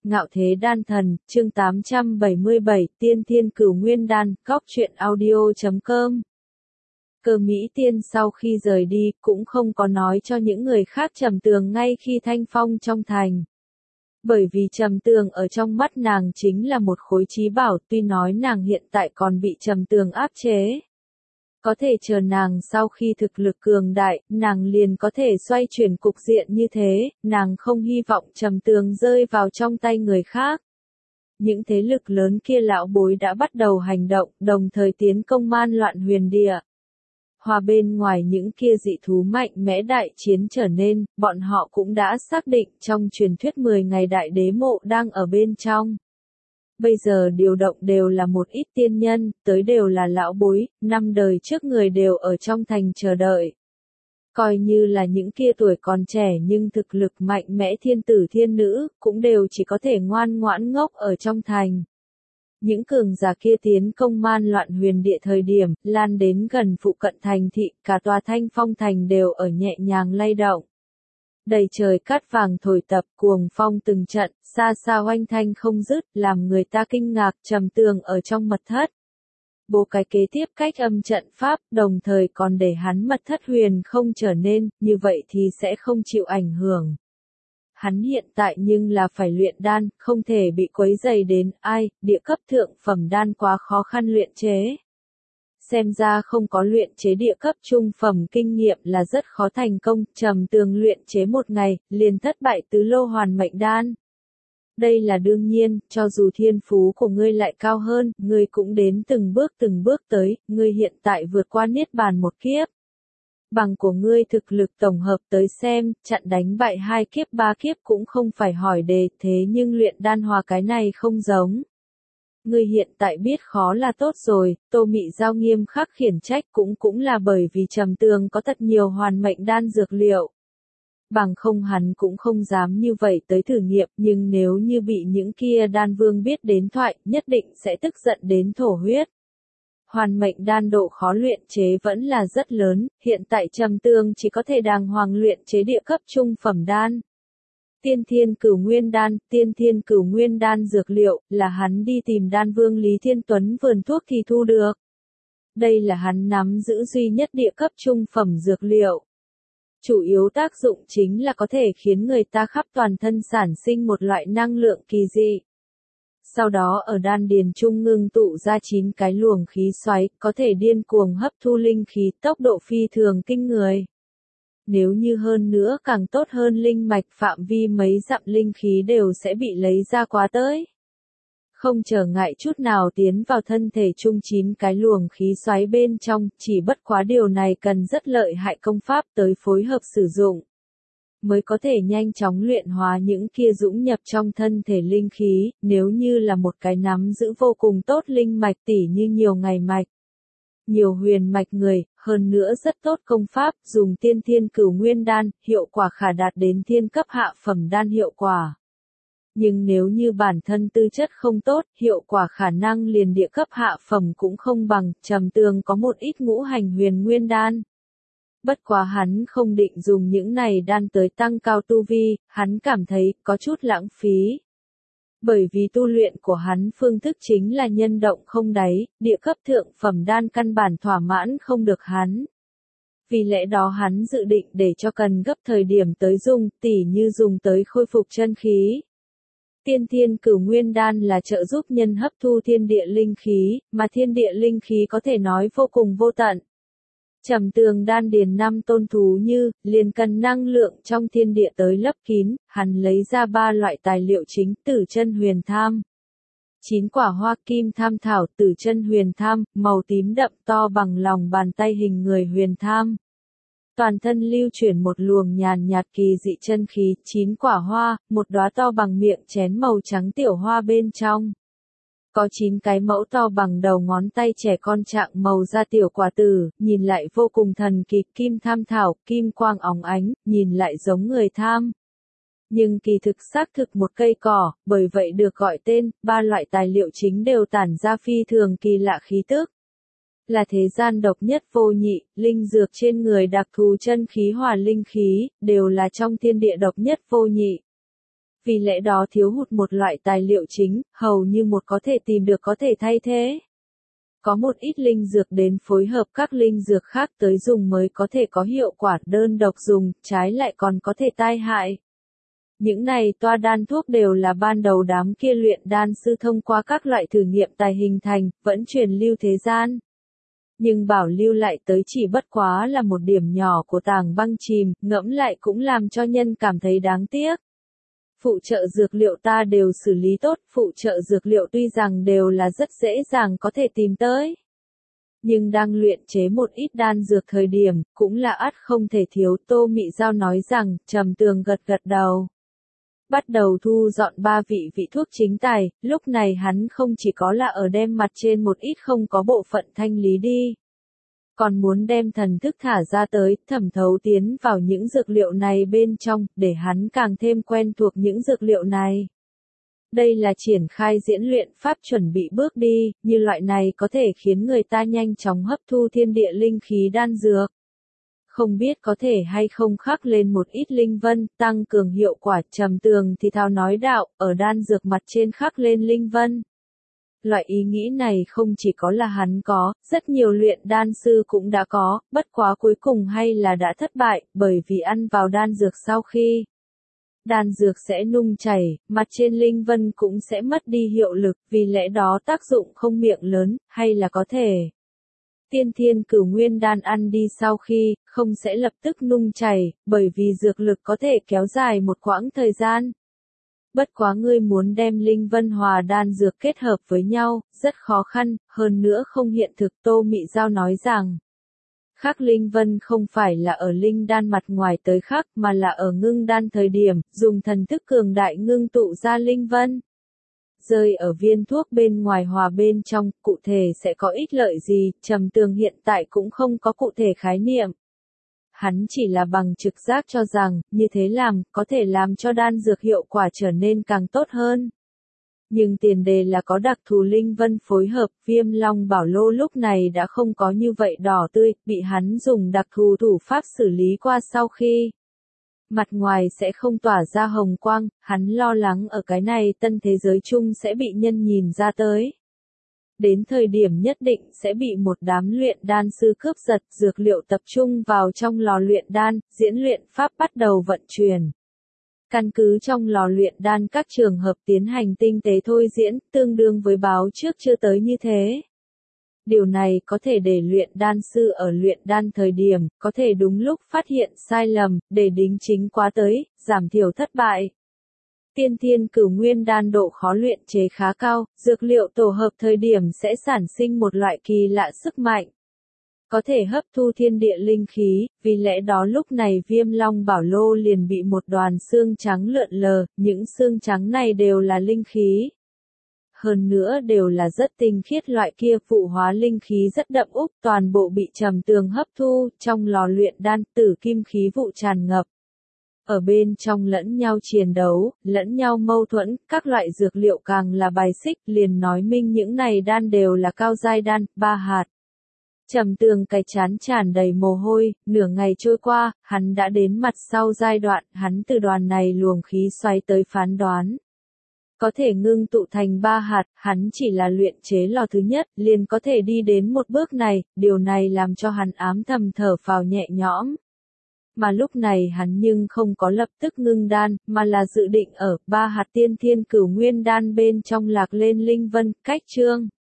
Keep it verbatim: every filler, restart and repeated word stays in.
Ngạo Thế Đan Thần, chương tám trăm bảy mươi bảy, Tiên Thiên Cửu Nguyên Đan, góc truyện audio chấm com. Cơ Mỹ Tiên sau khi rời đi, cũng không có nói cho những người khác Trầm Tường ngay khi Thanh Phong trong thành. Bởi vì Trầm Tường ở trong mắt nàng chính là một khối chí bảo, tuy nói nàng hiện tại còn bị Trầm Tường áp chế. Có thể chờ nàng sau khi thực lực cường đại, nàng liền có thể xoay chuyển cục diện như thế, nàng không hy vọng Trầm Tường rơi vào trong tay người khác. Những thế lực lớn kia lão bối đã bắt đầu hành động, đồng thời tiến công man loạn huyền địa. Hòa bên ngoài những kia dị thú mạnh mẽ đại chiến trở nên, bọn họ cũng đã xác định trong truyền thuyết mười ngày đại đế mộ đang ở bên trong. Bây giờ điều động đều là một ít tiên nhân, tới đều là lão bối, năm đời trước người đều ở trong thành chờ đợi. Coi như là những kia tuổi còn trẻ nhưng thực lực mạnh mẽ thiên tử thiên nữ, cũng đều chỉ có thể ngoan ngoãn ngốc ở trong thành. Những cường giả kia tiến công man loạn huyền địa thời điểm, lan đến gần phụ cận thành thị, cả tòa Thanh Phong thành đều ở nhẹ nhàng lay động. Đầy trời cát vàng thổi tập, cuồng phong từng trận, xa xa oanh thanh không dứt, làm người ta kinh ngạc. Trầm Tường ở trong mật thất. Bố cái kế tiếp cách âm trận pháp, đồng thời còn để hắn mật thất huyền không trở nên, như vậy thì sẽ không chịu ảnh hưởng. Hắn hiện tại nhưng là phải luyện đan, không thể bị quấy dày đến ai, địa cấp thượng phẩm đan quá khó khăn luyện chế. Xem ra không có luyện chế địa cấp trung phẩm kinh nghiệm là rất khó thành công. Trầm Tường luyện chế một ngày, liền thất bại tứ lô hoàn mệnh đan. Đây là đương nhiên, cho dù thiên phú của ngươi lại cao hơn, ngươi cũng đến từng bước từng bước tới, ngươi hiện tại vượt qua niết bàn một kiếp. Bằng của ngươi thực lực tổng hợp tới xem, chặn đánh bại hai kiếp ba kiếp cũng không phải hỏi đề, thế nhưng luyện đan hòa cái này không giống. Ngươi hiện tại biết khó là tốt rồi, Tô Mị Giao nghiêm khắc khiển trách cũng cũng là bởi vì Trầm Tường có thật nhiều hoàn mệnh đan dược liệu. Bằng không hắn cũng không dám như vậy tới thử nghiệm, nhưng nếu như bị những kia đan vương biết đến thoại, nhất định sẽ tức giận đến thổ huyết. Hoàn mệnh đan độ khó luyện chế vẫn là rất lớn, hiện tại Trầm Tường chỉ có thể đàng hoàng luyện chế địa cấp trung phẩm đan. Tiên Thiên Cửu Nguyên Đan, Tiên Thiên Cửu Nguyên Đan dược liệu, là hắn đi tìm đan vương Lý Thiên Tuấn vườn thuốc thì thu được. Đây là hắn nắm giữ duy nhất địa cấp trung phẩm dược liệu. Chủ yếu tác dụng chính là có thể khiến người ta khắp toàn thân sản sinh một loại năng lượng kỳ dị. Sau đó ở đan điền trung ngưng tụ ra chín cái luồng khí xoáy, có thể điên cuồng hấp thu linh khí, tốc độ phi thường kinh người. Nếu như hơn nữa càng tốt hơn linh mạch, phạm vi mấy dặm linh khí đều sẽ bị lấy ra quá tới. Không trở ngại chút nào tiến vào thân thể chung chín cái luồng khí xoáy bên trong, chỉ bất quá điều này cần rất lợi hại công pháp tới phối hợp sử dụng. Mới có thể nhanh chóng luyện hóa những kia dũng nhập trong thân thể linh khí, nếu như là một cái nắm giữ vô cùng tốt linh mạch tỉ như nhiều ngày mạch. Nhiều huyền mạch người, hơn nữa rất tốt công pháp, dùng Tiên Thiên Cửu Nguyên Đan, hiệu quả khả đạt đến thiên cấp hạ phẩm đan hiệu quả. Nhưng nếu như bản thân tư chất không tốt, hiệu quả khả năng liền địa cấp hạ phẩm cũng không bằng. Trầm Tường có một ít ngũ hành huyền nguyên đan. Bất quá hắn không định dùng những này đan tới tăng cao tu vi, hắn cảm thấy có chút lãng phí. Bởi vì tu luyện của hắn phương thức chính là nhân động không đáy, địa cấp thượng phẩm đan căn bản thỏa mãn không được hắn. Vì lẽ đó hắn dự định để cho cần gấp thời điểm tới dùng, tỉ như dùng tới khôi phục chân khí. Tiên Thiên Cửu Nguyên Đan là trợ giúp nhân hấp thu thiên địa linh khí, mà thiên địa linh khí có thể nói vô cùng vô tận. Trầm Tường đan điền năm tôn thú như, liền cần năng lượng trong thiên địa tới lấp kín, hắn lấy ra ba loại tài liệu chính, tử chân huyền tham. Chín quả hoa kim tham thảo, tử chân huyền tham, màu tím đậm to bằng lòng bàn tay hình người huyền tham. Toàn thân lưu chuyển một luồng nhàn nhạt kỳ dị chân khí, chín quả hoa, một đóa to bằng miệng chén màu trắng tiểu hoa bên trong. Có chín cái mẫu to bằng đầu ngón tay trẻ con trạng màu da tiểu quả tử, nhìn lại vô cùng thần kỳ, kim tham thảo, kim quang óng ánh, nhìn lại giống người tham. Nhưng kỳ thực xác thực một cây cỏ, bởi vậy được gọi tên, ba loại tài liệu chính đều tản ra phi thường kỳ lạ khí tức. Là thế gian độc nhất vô nhị, linh dược trên người đặc thù chân khí hòa linh khí, đều là trong thiên địa độc nhất vô nhị. vì lẽ đó thiếu hụt một loại tài liệu chính, hầu như một có thể tìm được có thể thay thế. Có một ít linh dược đến phối hợp các linh dược khác tới dùng mới có thể có hiệu quả, đơn độc dùng, trái lại còn có thể tai hại. Những này toa đan thuốc đều là ban đầu đám kia luyện đan sư thông qua các loại thử nghiệm tài hình thành, vẫn truyền lưu thế gian. Nhưng bảo lưu lại tới chỉ bất quá là một điểm nhỏ của tảng băng chìm, ngẫm lại cũng làm cho nhân cảm thấy đáng tiếc. Phụ trợ dược liệu ta đều xử lý tốt, phụ trợ dược liệu tuy rằng đều là rất dễ dàng có thể tìm tới. Nhưng đang luyện chế một ít đan dược thời điểm, cũng là ắt không thể thiếu. Tô Mị Giao nói rằng, Trầm Tường gật gật đầu. Bắt đầu thu dọn ba vị vị thuốc chính tài, lúc này hắn không chỉ có là ở đem mặt trên một ít không có bộ phận thanh lý đi. Còn muốn đem thần thức thả ra tới, thẩm thấu tiến vào những dược liệu này bên trong, để hắn càng thêm quen thuộc những dược liệu này. Đây là triển khai diễn luyện pháp chuẩn bị bước đi, như loại này có thể khiến người ta nhanh chóng hấp thu thiên địa linh khí đan dược. Không biết có thể hay không khắc lên một ít linh vân, tăng cường hiệu quả. Trầm Tường thì thào nói đạo, ở đan dược mặt trên khắc lên linh vân. Loại ý nghĩ này không chỉ có là hắn có, rất nhiều luyện đan sư cũng đã có, bất quá cuối cùng hay là đã thất bại, bởi vì ăn vào đan dược sau khi đan dược sẽ nung chảy, mặt trên linh vân cũng sẽ mất đi hiệu lực, vì lẽ đó tác dụng không miệng lớn, hay là có thể. Tiên thiên cửu nguyên đan ăn đi sau khi, không sẽ lập tức nung chảy, bởi vì dược lực có thể kéo dài một quãng thời gian. Bất quá ngươi muốn đem linh vân hòa đan dược kết hợp với nhau, rất khó khăn, hơn nữa không hiện thực. Tô Mị Giao nói rằng, khắc linh vân không phải là ở linh đan mặt ngoài tới khắc mà là ở ngưng đan thời điểm, dùng thần thức cường đại ngưng tụ ra linh vân. Rơi ở viên thuốc bên ngoài hòa bên trong, cụ thể sẽ có ích lợi gì, Trầm Tường hiện tại cũng không có cụ thể khái niệm. Hắn chỉ là bằng trực giác cho rằng, như thế làm, có thể làm cho đan dược hiệu quả trở nên càng tốt hơn. Nhưng tiền đề là có đặc thù linh vân phối hợp, Viêm Long Bảo Lô lúc này đã không có như vậy đỏ tươi, bị hắn dùng đặc thù thủ pháp xử lý qua sau khi. Mặt ngoài sẽ không tỏa ra hồng quang, hắn lo lắng ở cái này tân thế giới chung sẽ bị nhân nhìn ra tới. Đến thời điểm nhất định sẽ bị một đám luyện đan sư cướp giật, dược liệu tập trung vào trong lò luyện đan, diễn luyện pháp bắt đầu vận chuyển. Căn cứ trong lò luyện đan các trường hợp tiến hành tinh tế thôi diễn, tương đương với báo trước chưa tới như thế. Điều này có thể để luyện đan sư ở luyện đan thời điểm, có thể đúng lúc phát hiện sai lầm, để đính chính quá tới, giảm thiểu thất bại. Tiên thiên cửu nguyên đan độ khó luyện chế khá cao, dược liệu tổ hợp thời điểm sẽ sản sinh một loại kỳ lạ sức mạnh. Có thể hấp thu thiên địa linh khí, vì lẽ đó lúc này Viêm Long Bảo Lô liền bị một đoàn xương trắng lượn lờ, những xương trắng này đều là linh khí. Hơn nữa đều là rất tinh khiết loại kia, phụ hóa linh khí rất đậm úc, toàn bộ bị Trầm Tường hấp thu, trong lò luyện đan, tử kim khí vụ tràn ngập. Ở bên trong lẫn nhau chiến đấu, lẫn nhau mâu thuẫn, các loại dược liệu càng là bài xích, liền nói minh những này đan đều là cao giai đan, ba hạt. Trầm Tường cái chán tràn đầy mồ hôi, nửa ngày trôi qua, hắn đã đến mặt sau giai đoạn, hắn từ đoàn này luồng khí xoáy tới phán đoán. Có thể ngưng tụ thành ba hạt, hắn chỉ là luyện chế lò thứ nhất, liền có thể đi đến một bước này, điều này làm cho hắn ám thầm thở phào nhẹ nhõm. Mà lúc này hắn nhưng không có lập tức ngưng đan, mà là dự định ở ba hạt tiên thiên cửu nguyên đan bên trong lạc lên linh vân, cách chương.